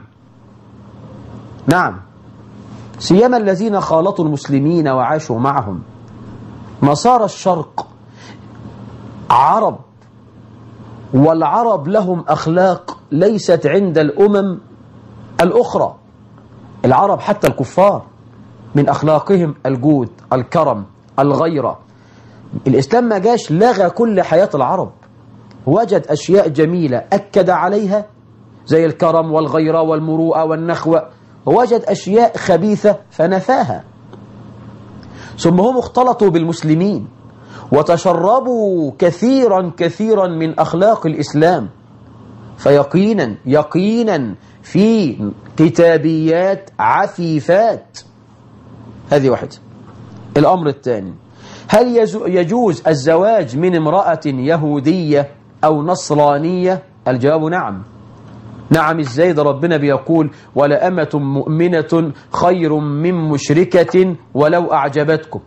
نعم، سيما الذين خالطوا المسلمين وعاشوا معهم. نصارى الشرق عرب، والعرب لهم أخلاق ليست عند الأمم الأخرى. العرب حتى الكفار من أخلاقهم الجود، الكرم، الغيرة. الإسلام ما جاش لغى كل حياة العرب، وجد أشياء جميلة أكد عليها زي الكرم والغيرة والمروءة والنخوة، ووجد أشياء خبيثة فنفاها. ثم هم اختلطوا بالمسلمين وتشربوا كثيرا من أخلاق الإسلام، فيقينا يقينا في كتابيات عفيفات. هذه واحدة. الأمر الثاني، هل يجوز الزواج من امرأة يهودية أو نصرانية؟ الجواب نعم. نعم ازاي؟ ده ربنا بيقول ولأمة مؤمنة خير من مشركة ولو أعجبتكم.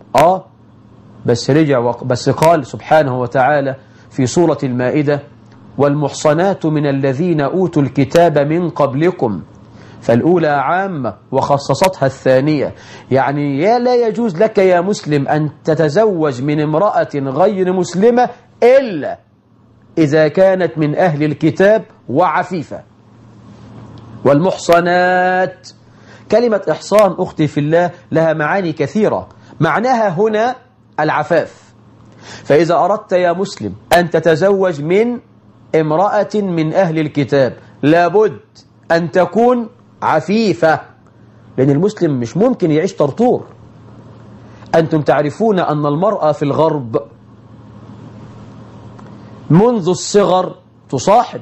بس قال سبحانه وتعالى في سورة المائدة والمحصنات من الذين أوتوا الكتاب من قبلكم، فالأولى عامة وخصصتها الثانية. يعني لا يجوز لك يا مسلم أن تتزوج من امرأة غير مسلمة إلا إذا كانت من أهل الكتاب وعفيفة. والمحصنات، كلمة إحصان أختي في الله لها معاني كثيرة، معناها هنا العفاف. فإذا أردت يا مسلم أن تتزوج من امرأة من أهل الكتاب لابد أن تكون عفيفة، لأن المسلم مش ممكن يعيش طرطور. أنتم تعرفون أن المرأة في الغرب منذ الصغر تصاحب،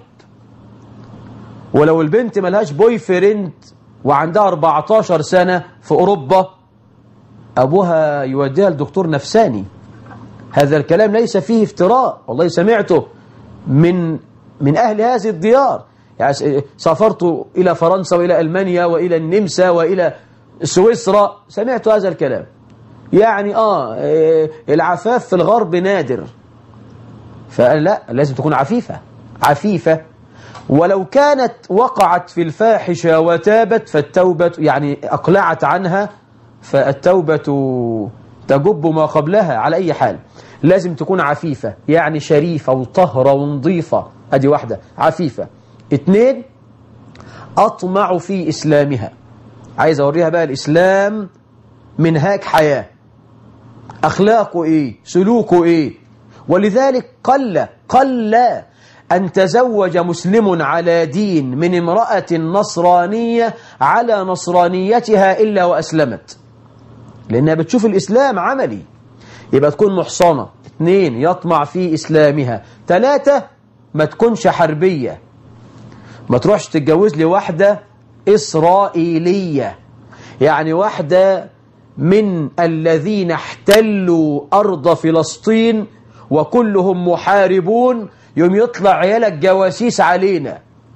ولو البنت ملهاش بوي فريند وعندها 14 سنة في أوروبا أبوها يوديها لدكتور نفساني. هذا الكلام ليس فيه افتراء، والله سمعته من أهل هذه الديار. يعني سافرت إلى فرنسا وإلى ألمانيا وإلى النمسا وإلى سويسرا، سمعت هذا الكلام. يعني العفاف في الغرب نادر، فلا لازم تكون عفيفة. ولو كانت وقعت في الفاحشة وتابت فالتوبة، يعني أقلعت عنها، فالتوبة تجب ما قبلها. على أي حال لازم تكون عفيفة، يعني شريفة وطهرة ونظيفة. أدي واحدة عفيفة. 2 أطمع في إسلامها، عايز أوريها بقى الإسلام منهاج حياة، أخلاقه إيه، سلوكه إيه. ولذلك قل أن تزوج مسلم على دين من امرأة نصرانية على نصرانيتها إلا وأسلمت، لأنها بتشوف الإسلام عملي. يبقى تكون محصنة. 2 يطمع في إسلامها. 3 ما تكونش حربية، ما تروحش تتجوز لي واحدة إسرائيلية، يعني واحدة من الذين احتلوا أرض فلسطين وكلهم محاربون، يوم يطلع عيالك جواسيس علينا.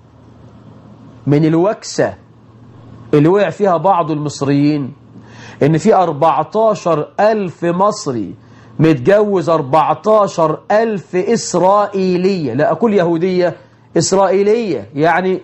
من الوكسة اللي وقع فيها بعض المصريين إن في 14,000 مصري متجوز 14,000 إسرائيلية، لا أقول يهودية، إسرائيلية، يعني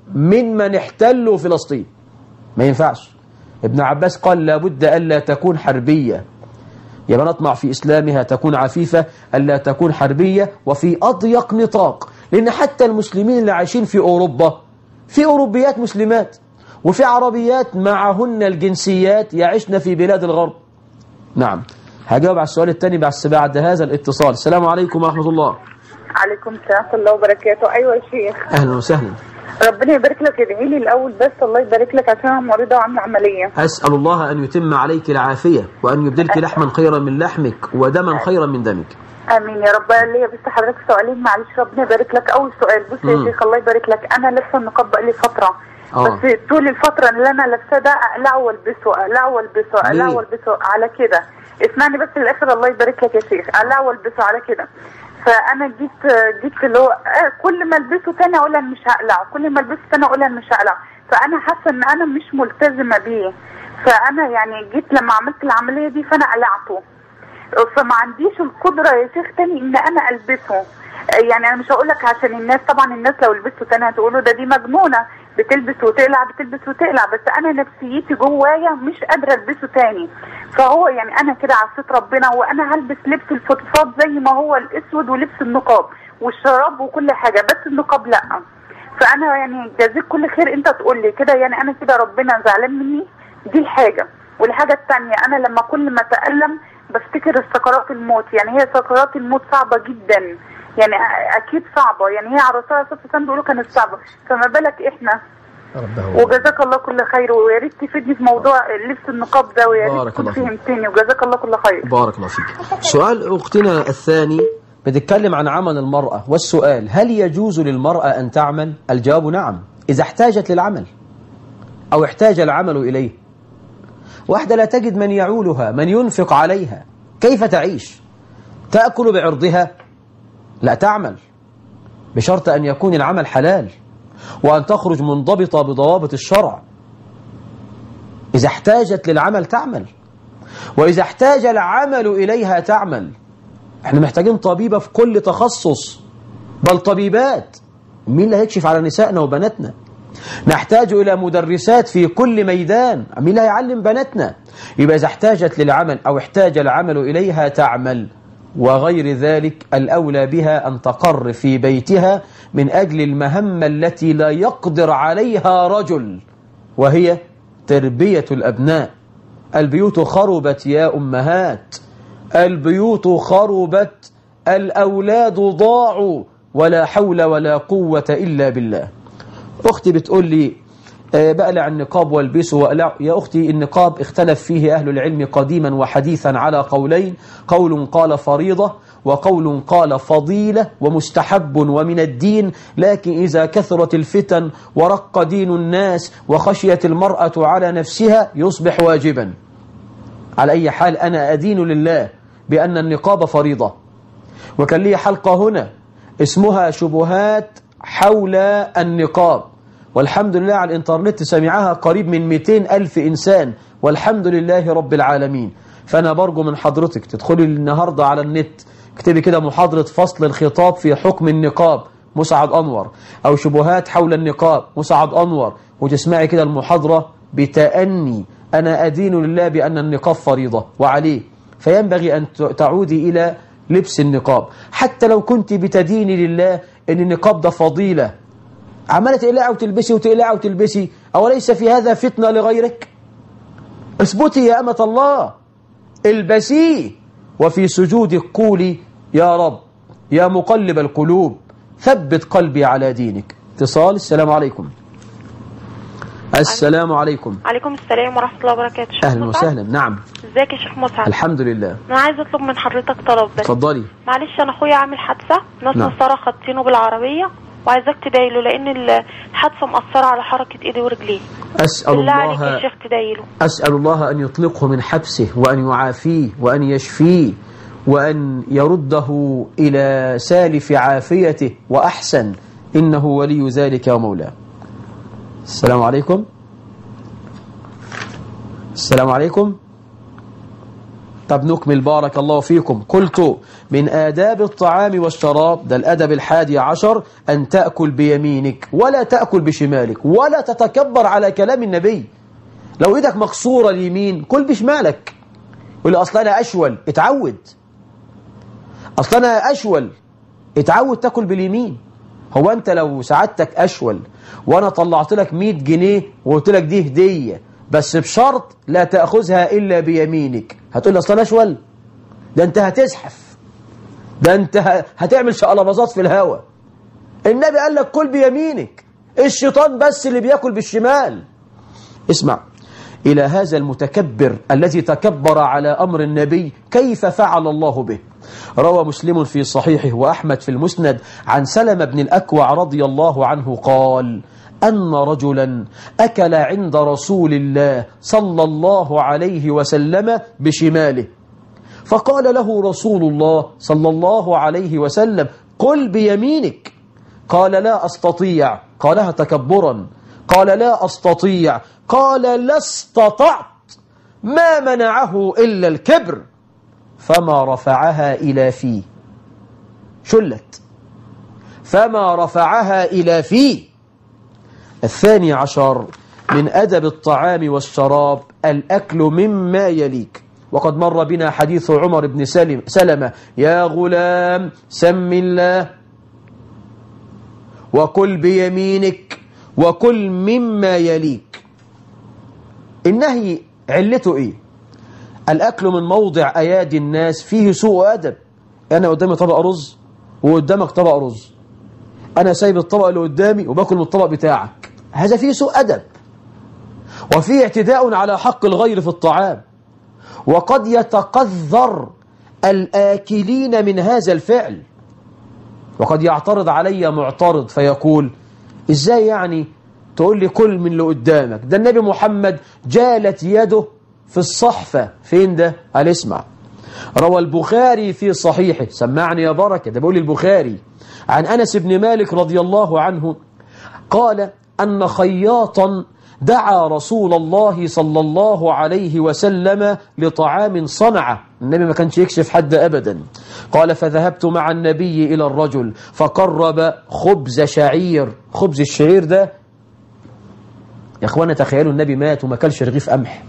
من احتلوا فلسطين. ما ينفعش. ابن عباس قال لابد ألا تكون حربية، يبقى نطمع في إسلامها، تكون عفيفة، ألا تكون حربية، وفي أضيق نطاق. لأن حتى المسلمين اللي عايشين في أوروبا في أوروبيات مسلمات، وفي عربيات معهن الجنسيات يعيشن في بلاد الغرب. نعم. هجاوب على السؤال الثاني بعد هذا الاتصال. السلام عليكم ورحمة الله. عليكم السلام ورحمة الله وبركاته. أيوة يا شيخ. أهلا وسهلا. ربنا يبارك لك، ادعي لي الأول بس، الله يبارك لك، عشان أنا مريضة وعاملة عملية. أسأل الله أن يتم عليك العافية، وأن يبدلك لحما خيرا من لحمك ودما خيرا من دمك. امين يا رب. ليا بس حضرتك سؤالين معلش، ربنا يبارك لك. اول سؤال، بص يا شيخ الله يبارك لك، انا لابسه النقاب بقالي فتره، بس طول الفتره اللي انا لابساه ده اقلعه والبسه، اقلعه والبسه، اقلعه والبسه على كده. اسمعني بس للاخر الله يبارك لك يا شيخ، اقلعه والبسه على كده. فانا جيت اللي هو كل ما البسه تاني اقول انا مش هقلع، كل ما البسه تاني اقول انا مش هقلع، فانا حاسه ان انا مش ملتزمه بيه. فانا يعني جيت لما عملت العمليه دي فانا قلعته، فما عنديش القدرة يا شيخ تاني ان انا البسه. يعني انا مش هقول لك عشان الناس، طبعا الناس لو لبسته تاني هتقولوا دي مجنونة بتلبس وتقلع بتلبس وتقلع، بس انا نفسيتي جوايا مش قادرة البسه تاني. فهو يعني انا كده عصيت ربنا، وانا هلبس لبس الفضفاض زي ما هو الاسود ولبس النقاب والشراب وكل حاجة، بس النقاب لا. فانا يعني جزاك كل خير، انت تقول لي كده يعني انا كده ربنا زعلان مني، دي الحاجة. والحاجة الثانية، انا لما كل ما اتألم بفتكر سكرات الموت، يعني هي سكرات الموت صعبة جدا، يعني اكيد صعبة، يعني هي على الرسول صلى الله عليه وسلم بيقولوا كانت صعبة، فما بالك احنا. وجزاك الله كل خير، ويا ريت تفيدني في موضوع لبس النقاب ده، ويا ريت تكون فهمتني، وجزاك الله كل خير. بارك الله فيك. سؤال اختنا الثاني بتتكلم عن عمل المرأة، والسؤال: هل يجوز للمرأة ان تعمل؟ الجواب نعم، اذا احتاجت للعمل او احتاج العمل اليه. واحدة لا تجد من يعولها، من ينفق عليها، كيف تعيش؟ تأكل بعرضها؟ لا، تعمل بشرط أن يكون العمل حلال، وأن تخرج منضبطة بضوابط الشرع. إذا احتاجت للعمل تعمل، وإذا احتاج العمل إليها تعمل. احنا محتاجين طبيبة في كل تخصص، بل طبيبات. مين اللي هيكشف على نسائنا وبناتنا؟ نحتاج إلى مدرسات في كل ميدان، مين اللي هيعلم بناتنا؟ يبقى إذا احتاجت للعمل أو احتاج العمل إليها تعمل، وغير ذلك الأولى بها أن تقر في بيتها من أجل المهمة التي لا يقدر عليها رجل، وهي تربية الأبناء. البيوت خربت يا أمهات، البيوت خربت، الأولاد ضاعوا، ولا حول ولا قوة إلا بالله. أختي بتقول لي بقلع النقاب والبسه وأقلع. يا أختي، النقاب اختلف فيه أهل العلم قديما وحديثا على قولين: قول قال فريضة، وقول قال فضيلة ومستحب ومن الدين، لكن إذا كثرت الفتن ورق دين الناس وخشيت المرأة على نفسها يصبح واجبا. على أي حال أنا أدين لله بأن النقاب فريضة. وكان لي حلقة هنا اسمها شبهات حول النقاب، والحمد لله على الانترنت سمعها قريب من 200,000 إنسان، والحمد لله رب العالمين. فأنا برجو من حضرتك تدخلي النهاردة على النت، اكتبي كده محاضرة فصل الخطاب في حكم النقاب مسعد أنور، أو شبهات حول النقاب مسعد أنور، وتسمعي كده المحاضرة بتأني. أنا أدين لله بأن النقاب فريضة وعليه، فينبغي أن تعودي إلى لبس النقاب. حتى لو كنت بتديني لله أن النقاب ده فضيلة، عمالة تقلعي وتلبسي وتقلعي وتلبسي، أوليس في هذا فتنة لغيرك؟ اثبتي يا أمة الله، البسيه، وفي سجودك قولي: يا رب يا مقلب القلوب ثبت قلبي على دينك. اتصال. السلام عليكم. السلام عليكم. عليكم السلام ورحمة الله وبركاته. أهلا وسهلا. نعم. ازيك يا شيخ مسعد؟ الحمد لله. أنا عايزة أطلب من حضرتك طلب بس. اتفضلي. معلش أنا أخويا عامل حادثة، ناس نصارى خابطينه بالعربية وعايزاك تدايله لأن الحادثة مأثرة على حركة إيديه ورجليه. أسأل بالله الله عليك يا شيخ تدايله. أسأل الله أن يطلقه من حبسه وأن يعافيه وأن يشفيه وأن يرده إلى سالف عافيته وأحسن، إنه ولي ذلك ومولاه. السلام عليكم. السلام عليكم. طب نكمل بارك الله فيكم. قلت من آداب الطعام والشراب، ده الأدب 11، أن تأكل بيمينك ولا تأكل بشمالك ولا تتكبر على كلام النبي. لو إيدك مكسورة اليمين كل بشمالك. يقول لي أصل أنا أشول، اتعود. أصل أنا أشول، اتعود تأكل باليمين. هو أنت لو سعادتك أشول وأنا طلعت لك 100 جنيه وقلت لك دي هدية بس بشرط لا تأخذها إلا بيمينك، هتقول لي أصل أنا أشول؟ ده أنت هتزحف، ده أنت هتعمل شقلباظات في الهواء. النبي قال لك كل بيمينك، الشيطان بس اللي بياكل بالشمال. اسمع إلى هذا المتكبر الذي تكبر على أمر النبي كيف فعل الله به. روى مسلم في صحيحه وأحمد في المسند عن سلمة بن الأكوع رضي الله عنه قال أن رجلا أكل عند رسول الله صلى الله عليه وسلم بشماله، فقال له رسول الله صلى الله عليه وسلم قل بيمينك. قال لا أستطيع، قالها تكبرا. قال لا أستطيع، قال لا استطعت، ما منعه إلا الكبر، فما رفعها إلى فيه. شلت، فما رفعها إلى فيه. 12 من أدب الطعام والشراب الأكل مما يليك. وقد مر بنا حديث عمر بن سلمة يا غلام سم الله وكل بيمينك وكل مما يليك. النهي علته إيه؟ الأكل من موضع أيادي الناس فيه سوء أدب. أنا قدامي طبق رز وقدامك طبق رز، أنا سايب الطبق اللي قدامي وباكل من الطبق بتاعك، هذا فيه سوء أدب وفيه اعتداء على حق الغير في الطعام. وقد يتقذر الآكلين من هذا الفعل. وقد يعترض علي معترض فيقول إزاي يعني تقول لي كل من اللي قدامك؟ ده النبي محمد جالت يده في الصحفة. فين ده؟ قال اسمع. روى البخاري في صحيحه، سمعني يا بركة، ده بيقول البخاري عن أنس بن مالك رضي الله عنه قال أن خياطا دعا رسول الله صلى الله عليه وسلم لطعام صنعه. النبي ما كانش يكشف حد أبدا. قال فذهبت مع النبي إلى الرجل فقرب خبز شعير. خبز الشعير ده يا أخوانا تخيلوا النبي مات وما كلش رغيف قمح.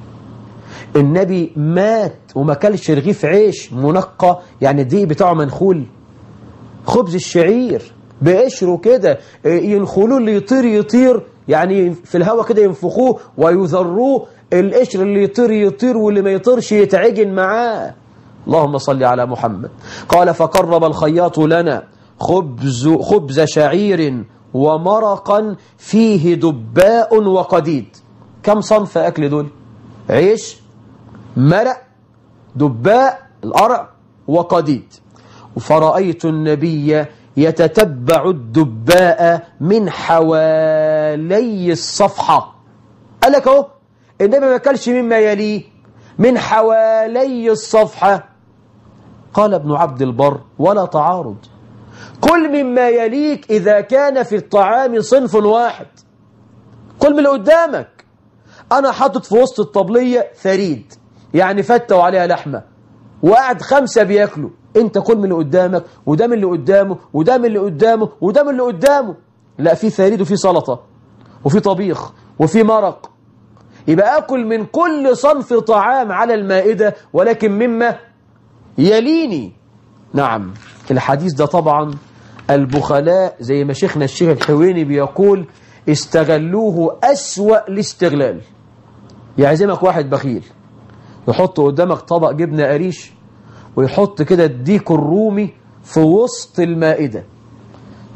النبي مات وما كلش رغيف عيش منقى، يعني الدقيق بتاعه منخول. خبز الشعير بقشره كده ينخلوه، اللي يطير يطير، يعني في الهواء كده ينفخوه ويذروه، القشر اللي يطير يطير واللي ما يطيرش يتعجن معاه. اللهم صل على محمد. قال فقرب الخياط لنا خبز شعير ومرقا فيه دباء وقديد. كم صنف أكل دول؟ عيش، مرق، دباء القرع، وقديد. فرأيت النبي يتتبع الدباء من حوالي الصفحة. قال لك اهو النبي ما كلش مما يليه، من حوالي الصفحة. قال ابن عبد البر ولا تعارض، كل مما يليك إذا كان في الطعام صنف واحد. كل من اللي قدامك. أنا حاطط في وسط الطبلية ثريد، يعني فتة وعليها لحمة، وقعد 5 بياكلوا، انت كل من اللي قدامك وده من اللي قدامه وده من اللي قدامه وده من اللي قدامه. لا، في ثريد وفي سلطة وفي طبيخ وفي مرق. يبقى أكل من كل صنف طعام على المائدة ولكن مما يليني. نعم، الحديث ده طبعا البخلاء زي ما شيخنا الشيخ الحويني بيقول استغلوه أسوأ الاستغلال. يعزمك واحد بخيل يحط قدامك طبق جبنة قريش ويحط كده الديك الرومي في وسط المائدة،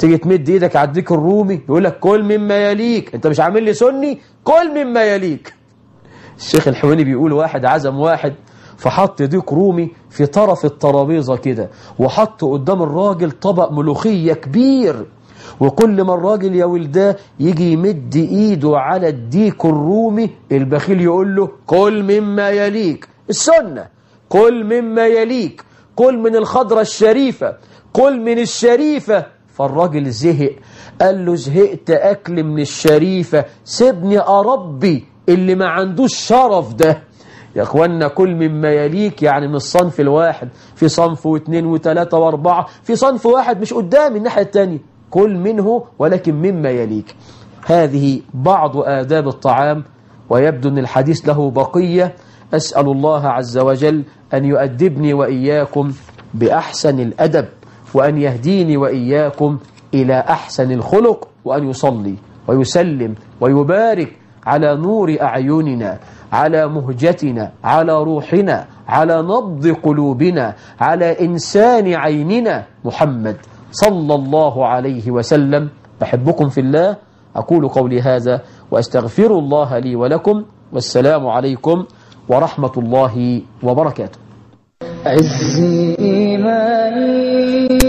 تيجي تمد ايدك على الديك الرومي يقول لك كل مما يليك، انت مش عامل لي سني، كل مما يليك. الشيخ الحويني بيقول واحد عزم واحد فحط ديك رومي في طرف الترابيزه كده، وحط قدام الراجل طبق ملوخيه كبير، وكل ما الراجل يا ولداه يجي يمد ايده على الديك الرومي البخيل يقول له كل مما يليك. السنة كل مما يليك، كل من الخضرة الشريفة، كل من الشريفة. فالراجل زهق، قال له زهقت أكل من الشريفة، سيبني أربي اللي ما عندوش شرف ده. يا أخوانا كل مما يليك يعني من الصنف الواحد، في صنف واثنين وثلاثة واربعة، في صنف واحد مش قدام الناحية التانية، كل منه ولكن مما يليك. هذه بعض آداب الطعام، ويبدو أن الحديث له بقية. أسأل الله عز وجل أن يؤدبني وإياكم بأحسن الأدب، وأن يهديني وإياكم إلى أحسن الخلق، وأن يصلي ويسلم ويبارك على نور أعيننا، على مهجتنا، على روحنا، على نبض قلوبنا، على إنسان عيننا، محمد صلى الله عليه وسلم. بحبكم في الله. أقول قولي هذا وأستغفر الله لي ولكم، والسلام عليكم ورحمة الله وبركاته. عز إيماني